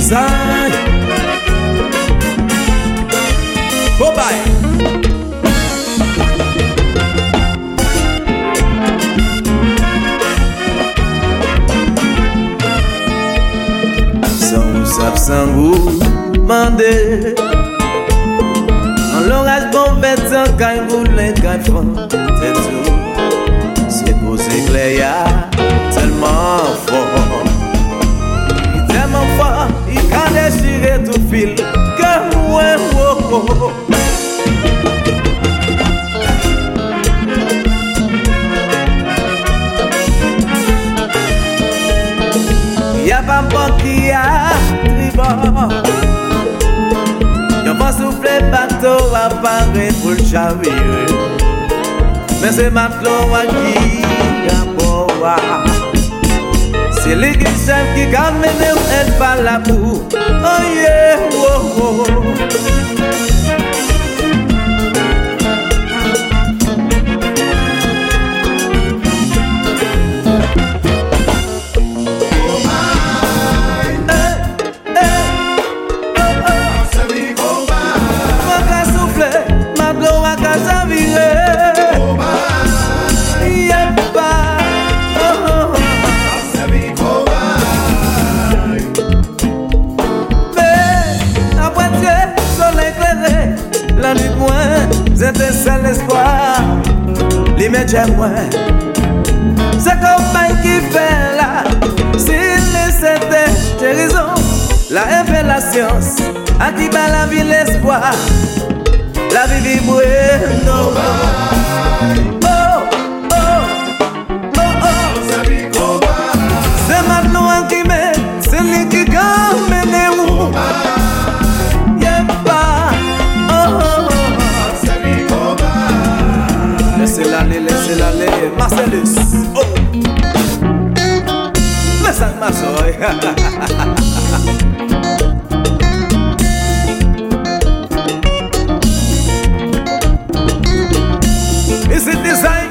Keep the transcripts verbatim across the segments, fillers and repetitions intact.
design. Go bye. Sans sap sans goût, mandé. En l'orage bon bête sans caille boule quatre francs. C'est tout. C'est beau c'est clair, tellement fort. Il tellement fort, il a déchiré tout fil. Que ouais, oh, oh. Y'a pas bon qui a tribord. Y'a pas soufflé bateau apparaît pour le chavirer. Mais c'est matelot à qui a pouvoir. C'est lui qui chef qui camène elle par la boue. Oh yeah, oh oh. C'était ça l'espoir, l'immédiat moi. C'est comme qui fait là. S'il c'était, j'ai raison. La haine la science, à qui bat la vie l'espoir. La vie vibre, non. Oh, oh, oh, oh. C'est maintenant qui met, c'est lui qui gagne, mais où? Laissez l'aller, laissez l'aller, Marcellus. Oh, mais ça ma soeur. Et c'est design.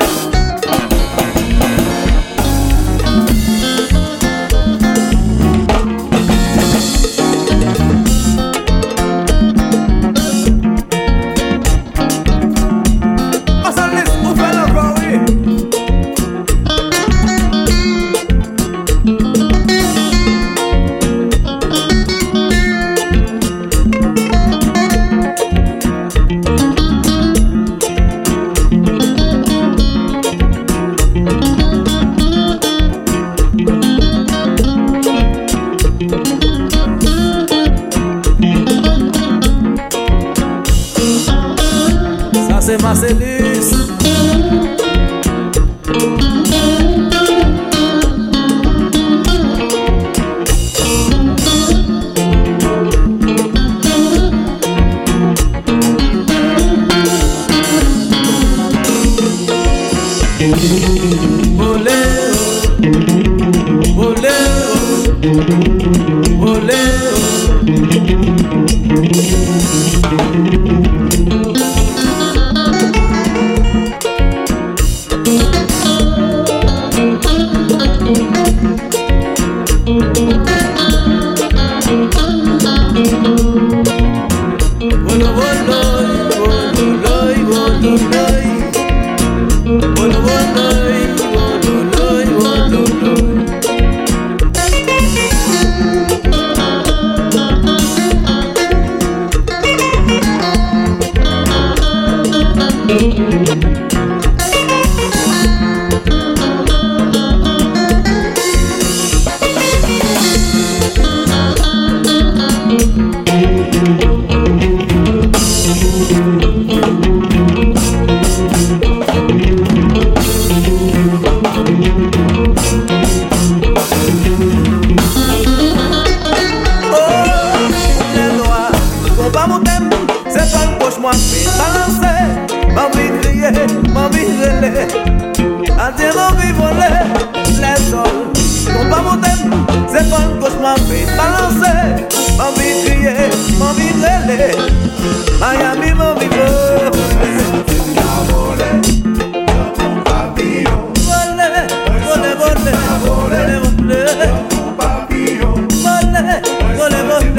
C'est Marcellus. Olé, olé, olé. Miami, mon vivo. Vole, vole, vole, vole. Vole, vole, vole.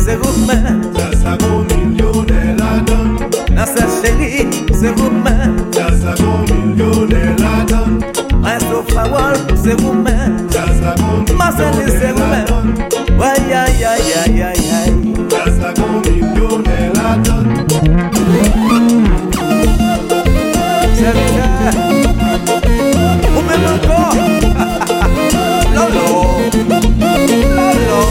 c'est vous-même. Ça, ça vaut millionnaire la donne. Dans sa chérie, c'est vous-même. Ça, ça vaut millionnaire la donne. Reste au Fawol, c'est vous-même. Ça, ça vaut Marcel, c'est vous-même. Aïe, aïe, aïe, aïe, aïe, aïe. Ça, ça vaut millionnaire la donne. C'est vrai. Ou même encore. Lolo. Lolo.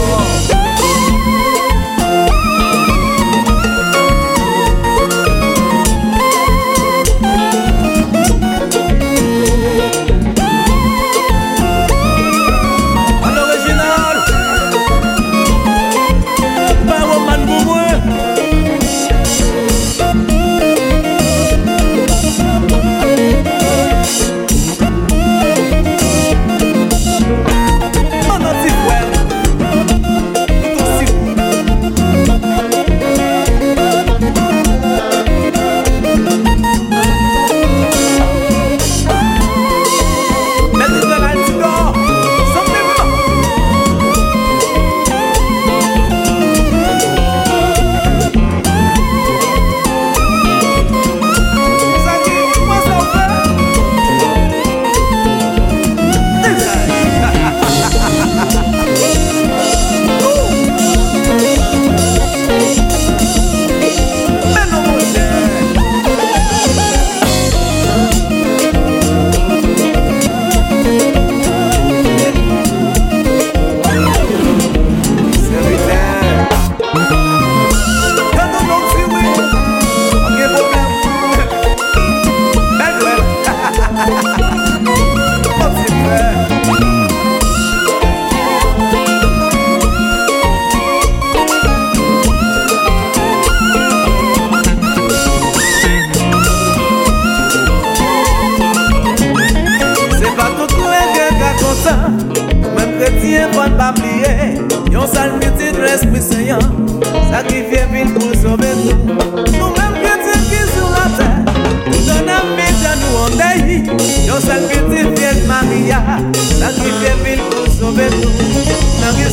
Même chrétien, faut pas oublier. Yon salmité de l'Esprit Saint, sacrifié ville pour sauver nous. Nous-mêmes chrétiens qui sur la terre, nous donnons médias, nous on déhit. Yon salmité de Maria, sacrifié ville pour sauver nous. Dans les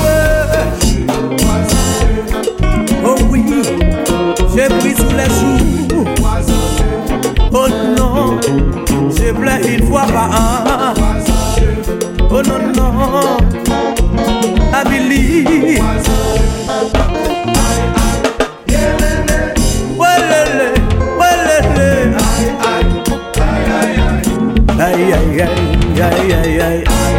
actes, oh oui, j'ai pris sous les jours. Oh non, j'ai plein une fois par an. Oh non, non, I believe. Walele, walele. Aïe, aïe, aïe, aïe, aïe, aïe, aïe.